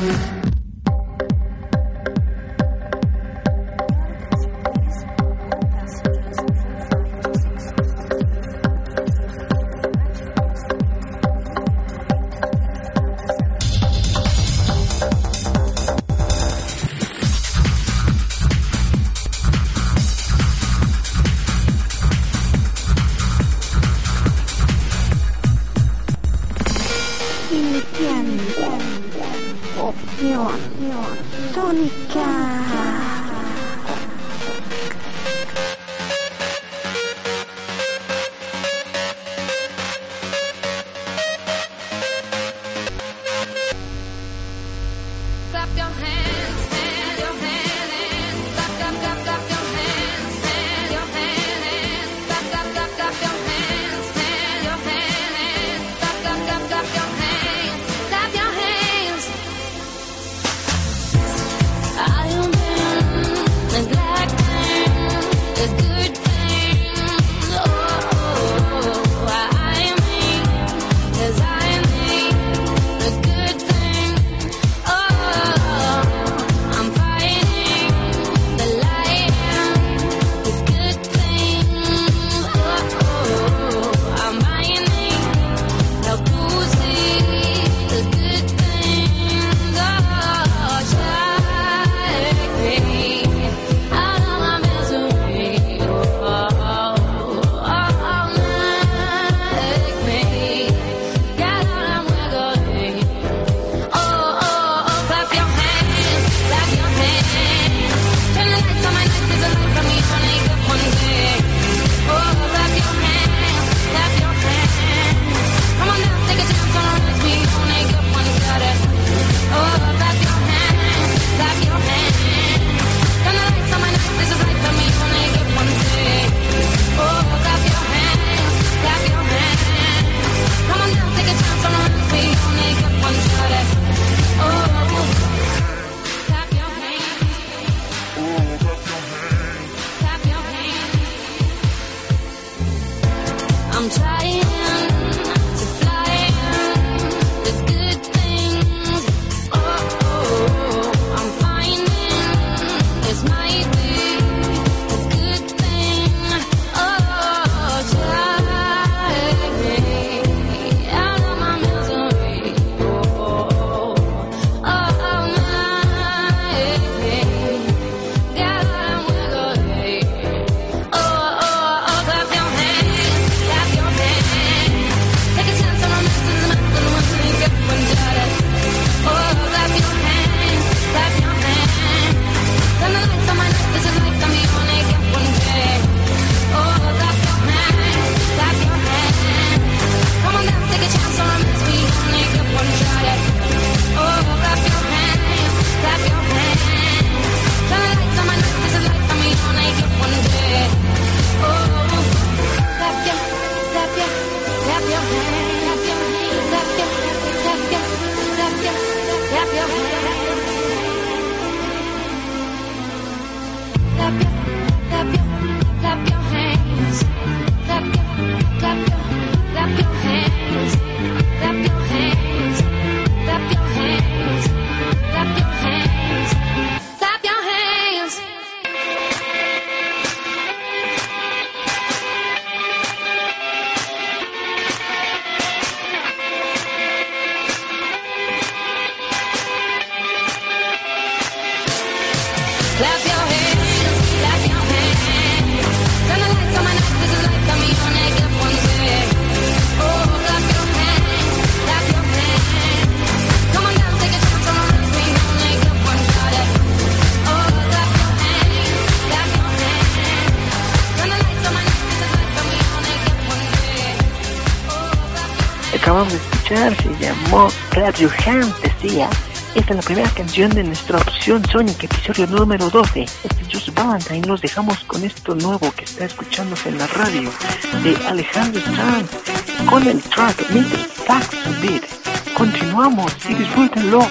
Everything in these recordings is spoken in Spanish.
acabamos de escuchar se llamó Clap Your Hands, decía. Esta es la primera canción de nuestra opción Sonic, episodio número 12. Este es Just Band, y nos dejamos con esto nuevo que está escuchándose en la radio de Alejandro Sanz con el track Mr. Sax Beat. Continuamos, y disfrútenlo.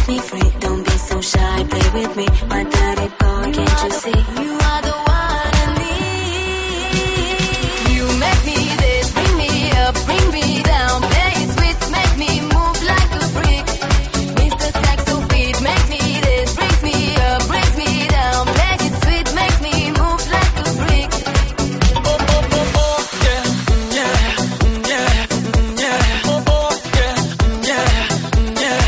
me free. Don't be so shy, play with me, my dirty boy. Can't you see? You are the one I need. You make me this, bring me up, bring me down. Play it sweet, make me move like a freak. Mr. Saxo beat, make me this, brings me up, brings me down. Play it sweet, make me move like a freak. Oh, oh, oh, oh, yeah, yeah, yeah, yeah. Oh, oh, yeah, yeah, yeah,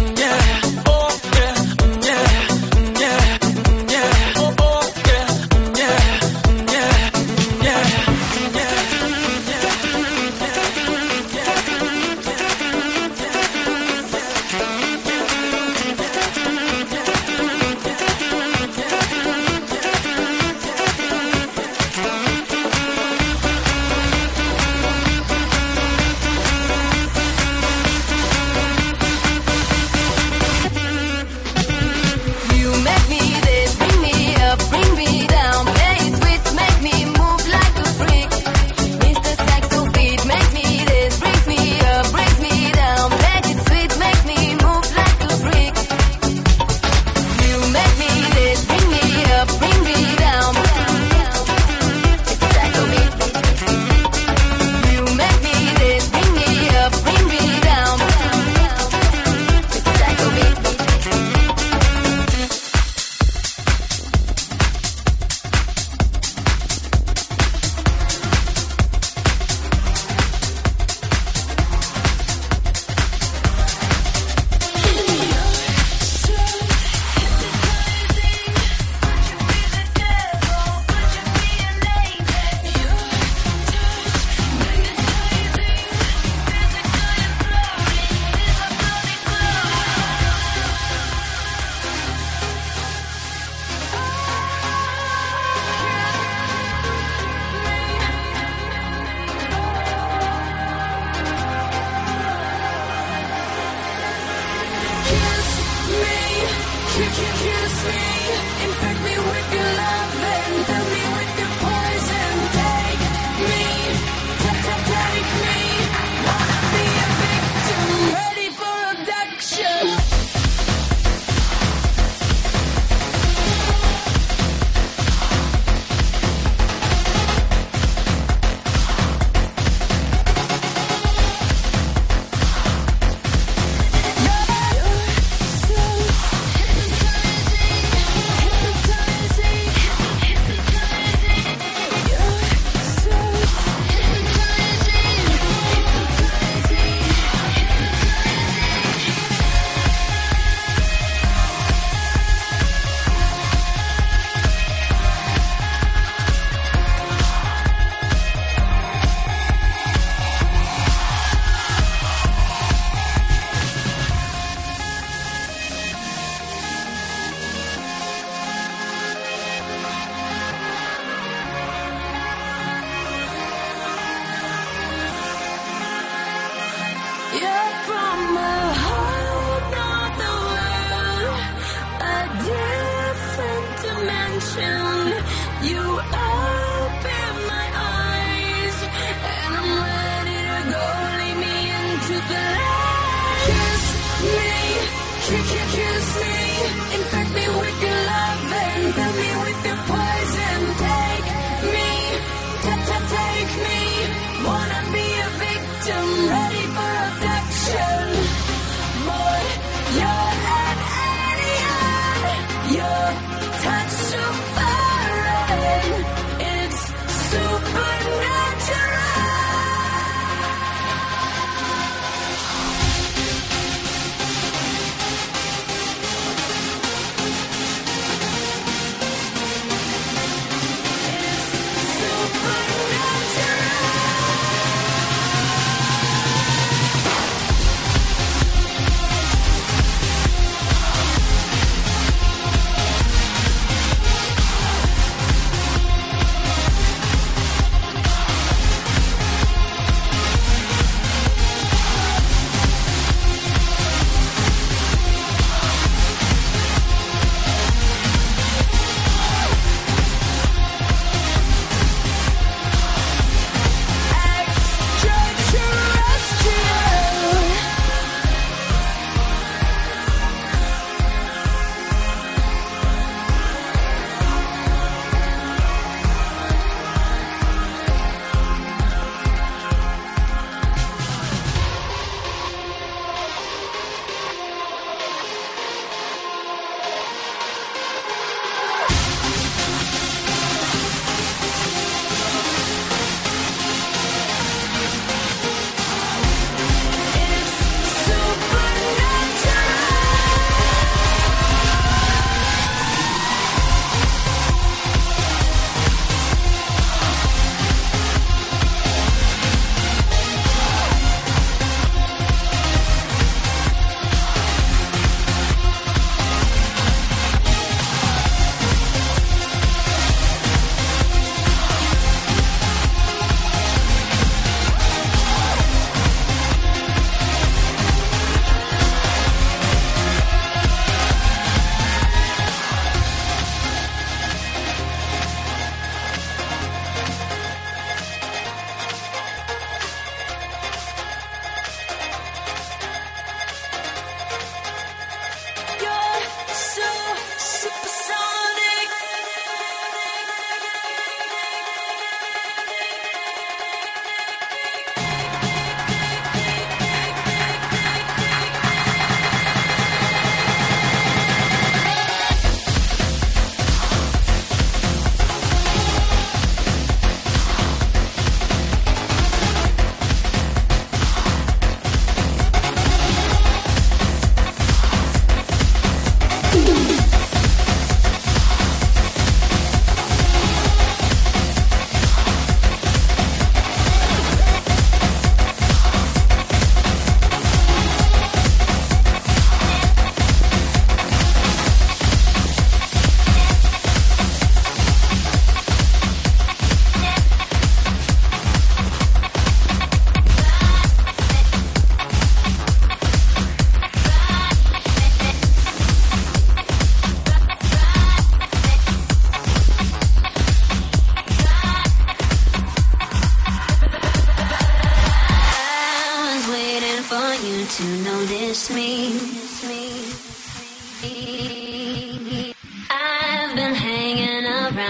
yeah. Oh, yeah, yeah, yeah, yeah. Oh, oh, yeah,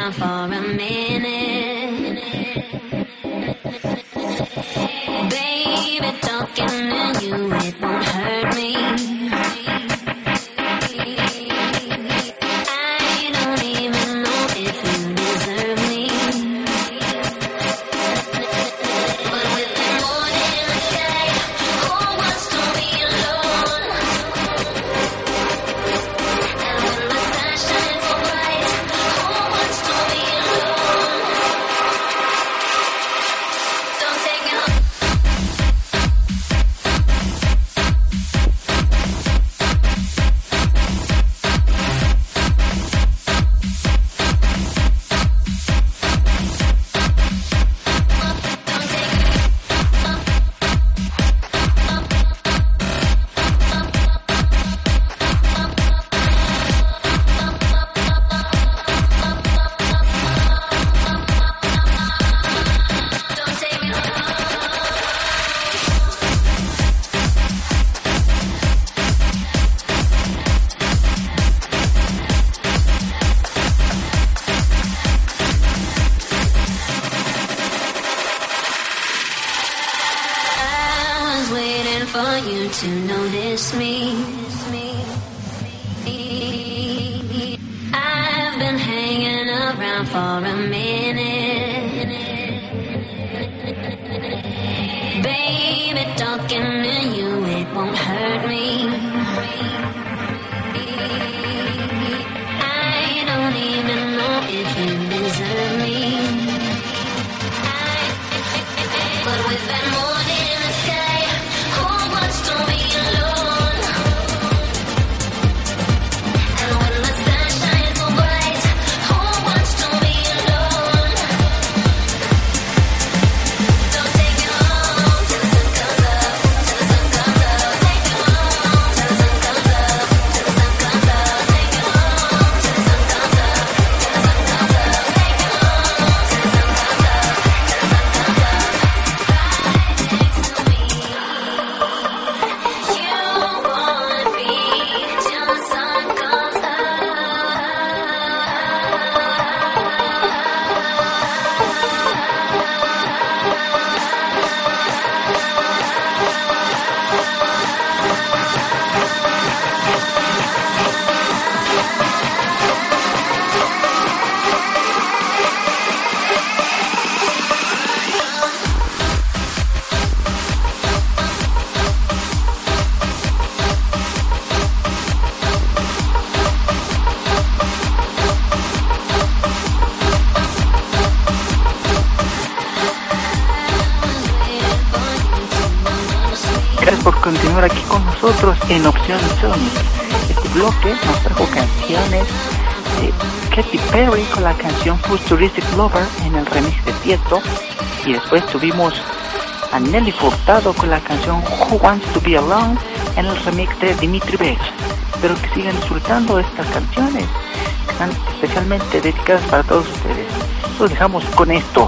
around for a minute. Baby, talking to you, it won't hurt me. I don't even know if you deserve me. But with the moon in the sky, who wants to be alone? And when the sun shines so bright, who wants to be alone? Don't take it home. For you to notice me. I've been hanging around for a minute. Baby, talking to you, it won't hurt me. I don't even know if you deserve me. But with that moon in the sky, who wants to be alone? And when the sun shines so bright, who wants to be alone? Don't take it home till the sun comes up, till the sun comes up. Take it home till the sun comes up, till the sun comes up. Take it home till the sun comes up, till the sun comes up. Take it home till the sun comes up, till the sun comes up. Gracias por continuar aquí con nosotros en Opción Sonic. Este bloque nos trajo canciones de Katy Perry con la canción Futuristic Lover en el remix de Tiesto, y después tuvimos a Nelly Furtado con la canción Who Wants to Be Alone en el remix de Dimitri Vegas. Espero que sigan disfrutando estas canciones que están especialmente dedicadas para todos ustedes. Los dejamos con esto.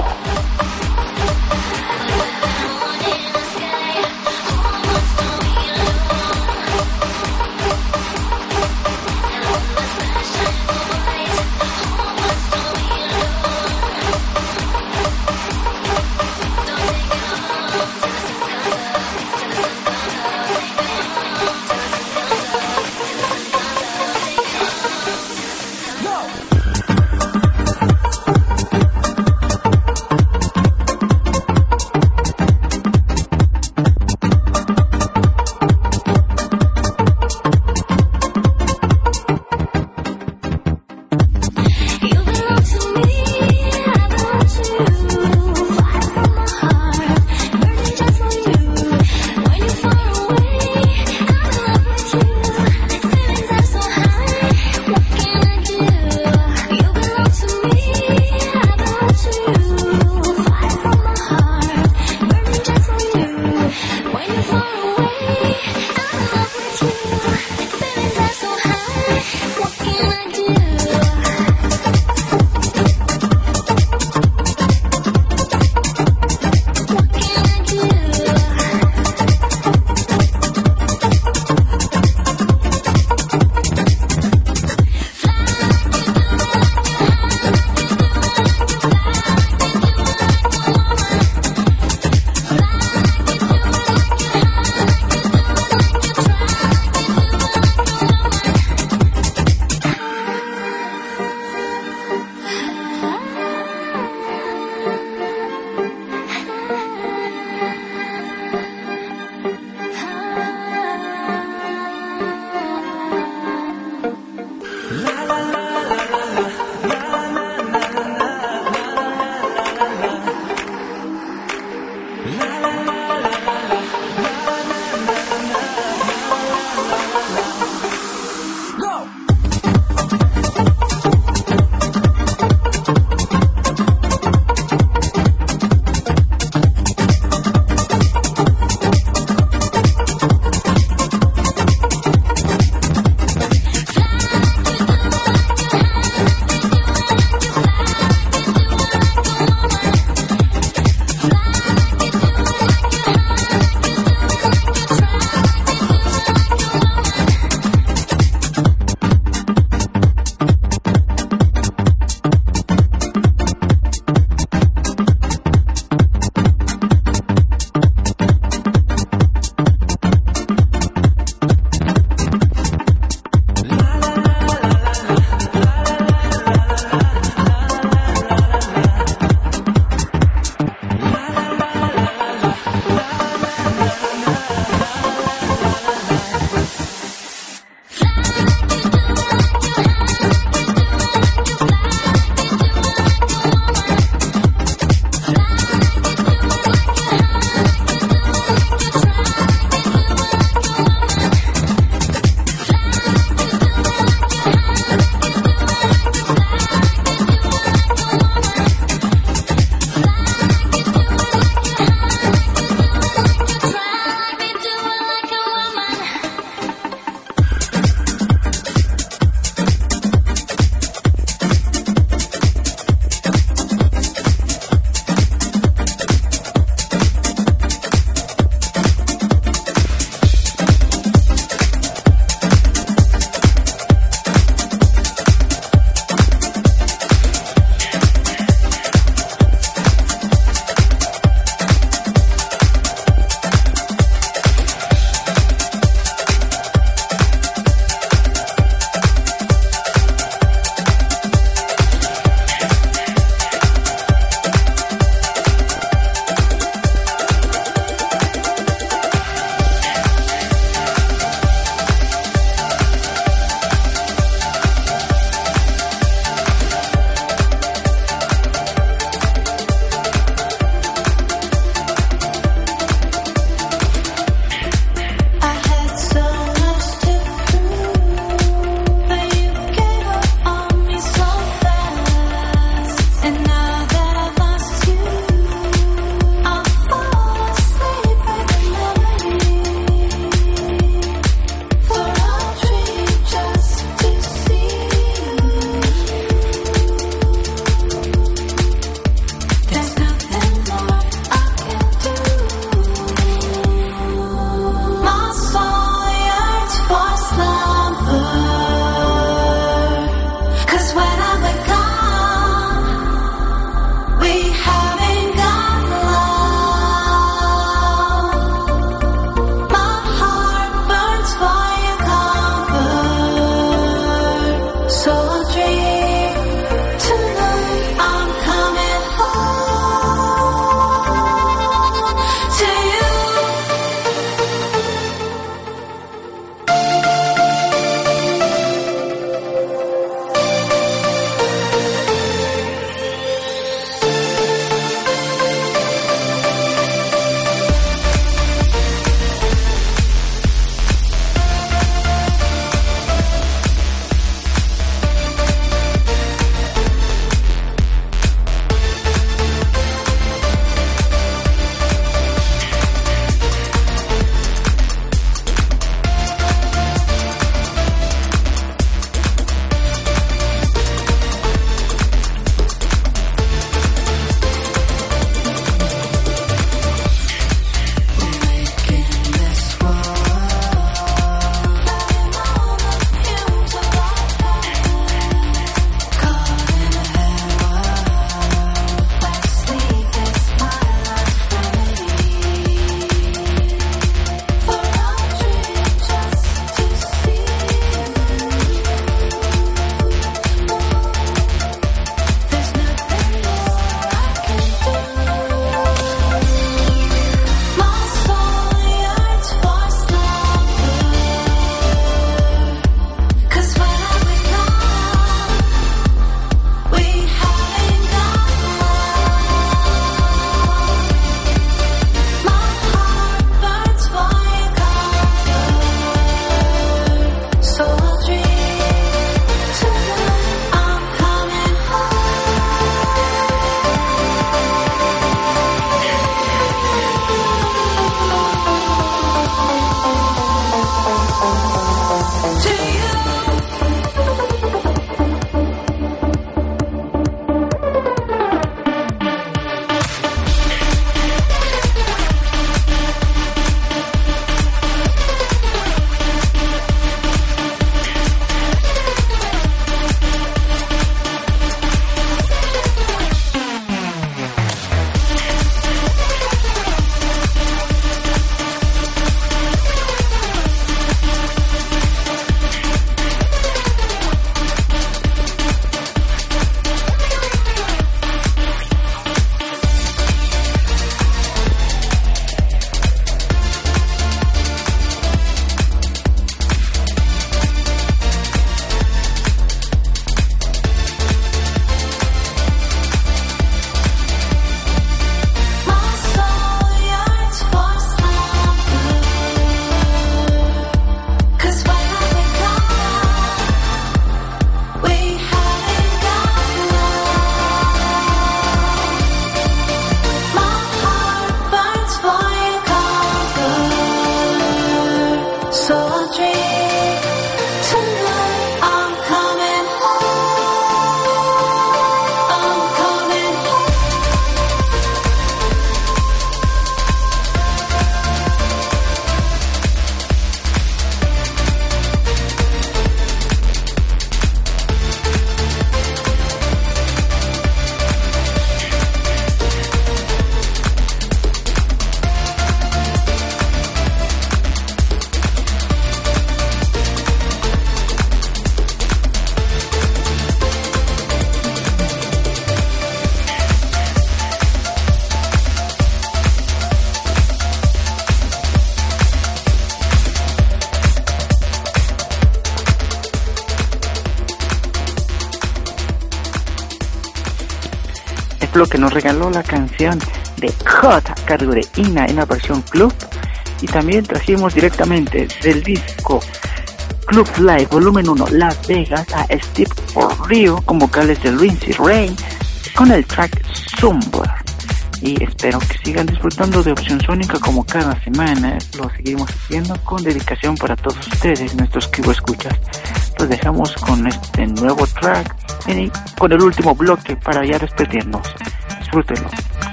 bloque nos regaló la canción de Hot a cargo de Ina en la versión club, y también trajimos directamente del disco Club Live Volumen 1 Las Vegas a Steve for Rio con vocales de Lindsay Rain con el track Somewhere. Y espero que sigan disfrutando de Opción Sónica como cada semana. Lo seguimos haciendo con dedicación para todos ustedes, nuestros que escuchas. Los dejamos con este nuevo track y con el último bloque para ya despedirnos. Disfrútenlo.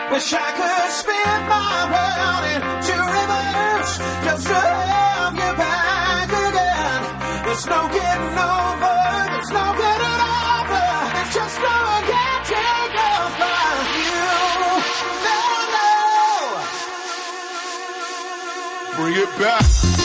Wish I could spin my world into reverse just to have you back again. There's no getting over, there's no getting over. It's just no getting over you. No, no. Bring it back.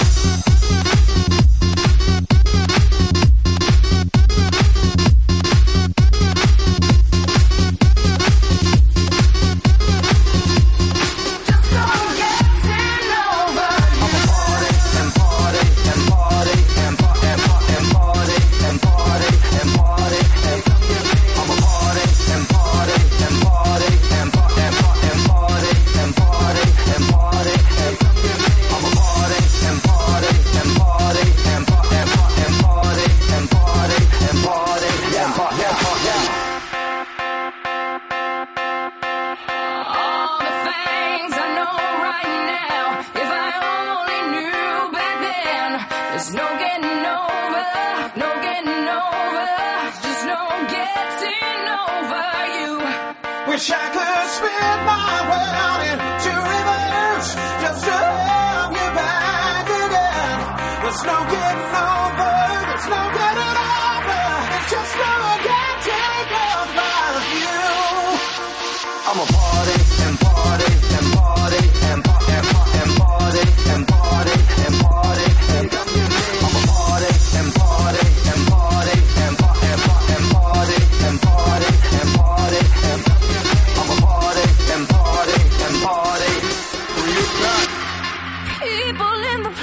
Wish I could spin my world into reverse just to have you back again. There's no getting over, there's no getting over. It's just no getting over you. I'm a party and party and party and party and party and party and party and party and I'm a party and party and party and party and party and party and party and party and I'm a party and party and party. Bring it back. People in the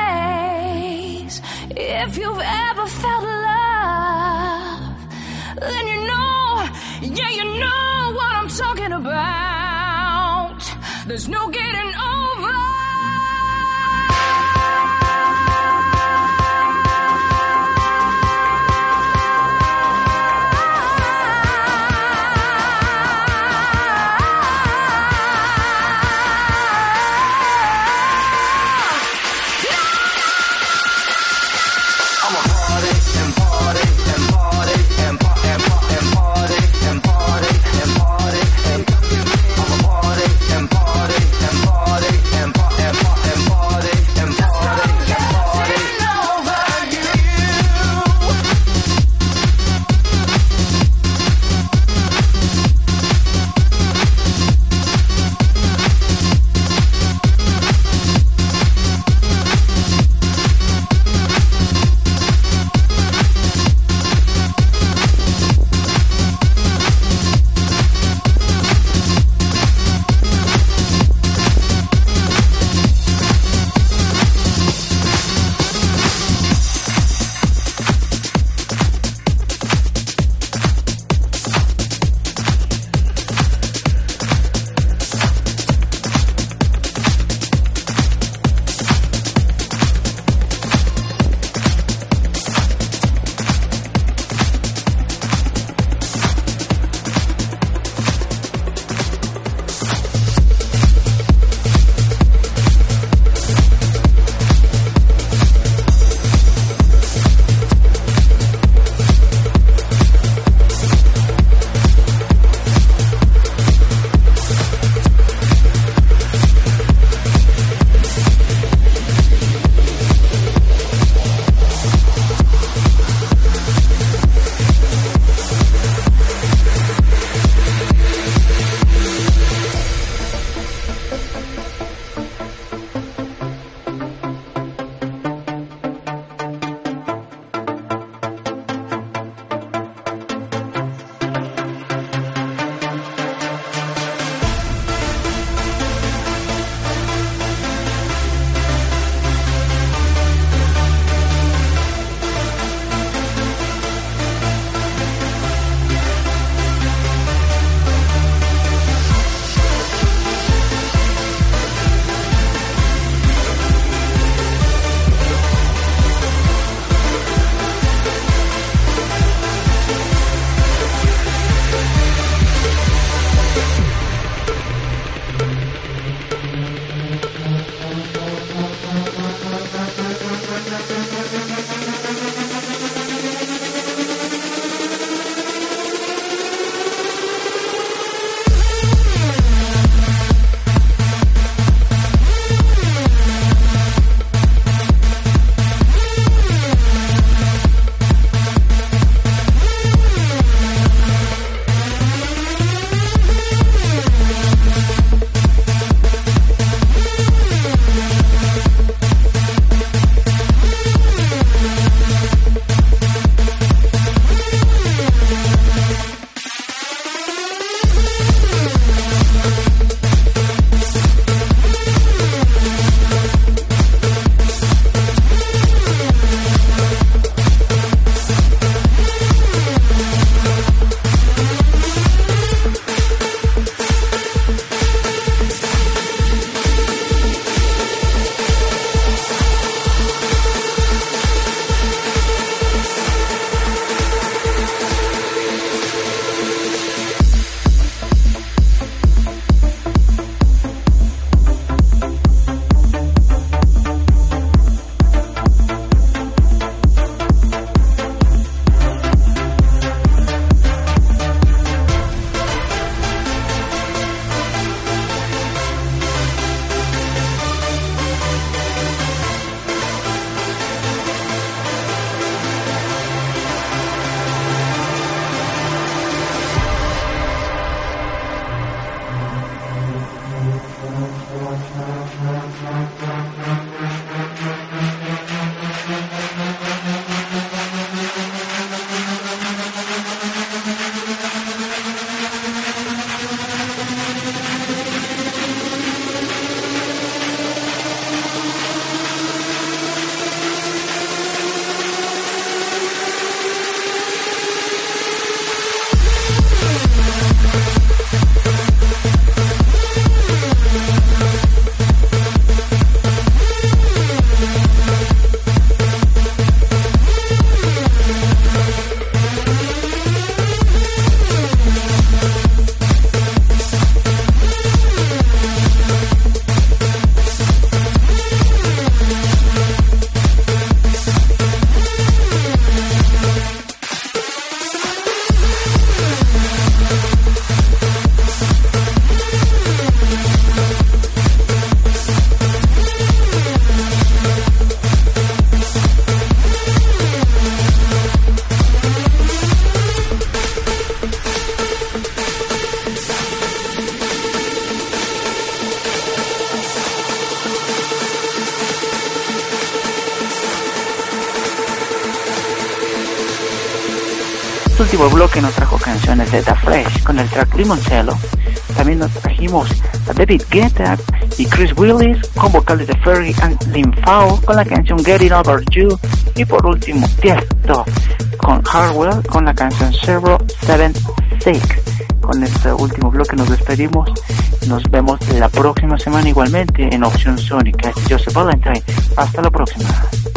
place. If you've ever felt love, then you know, yeah, you know what I'm talking about. There's no getting over. Party este último bloque nos trajo canciones de Da Fresh con el track Limoncello. También nos trajimos a David Guetta y Chris Willis con vocales de Fergie and Lymphao con la canción Getting Over You. Y por último, Tiesto con Hardwell con la canción 076. Con este último bloque nos despedimos. Nos vemos la próxima semana igualmente en Opción Sónica. Joseph Valentine. Hasta la próxima.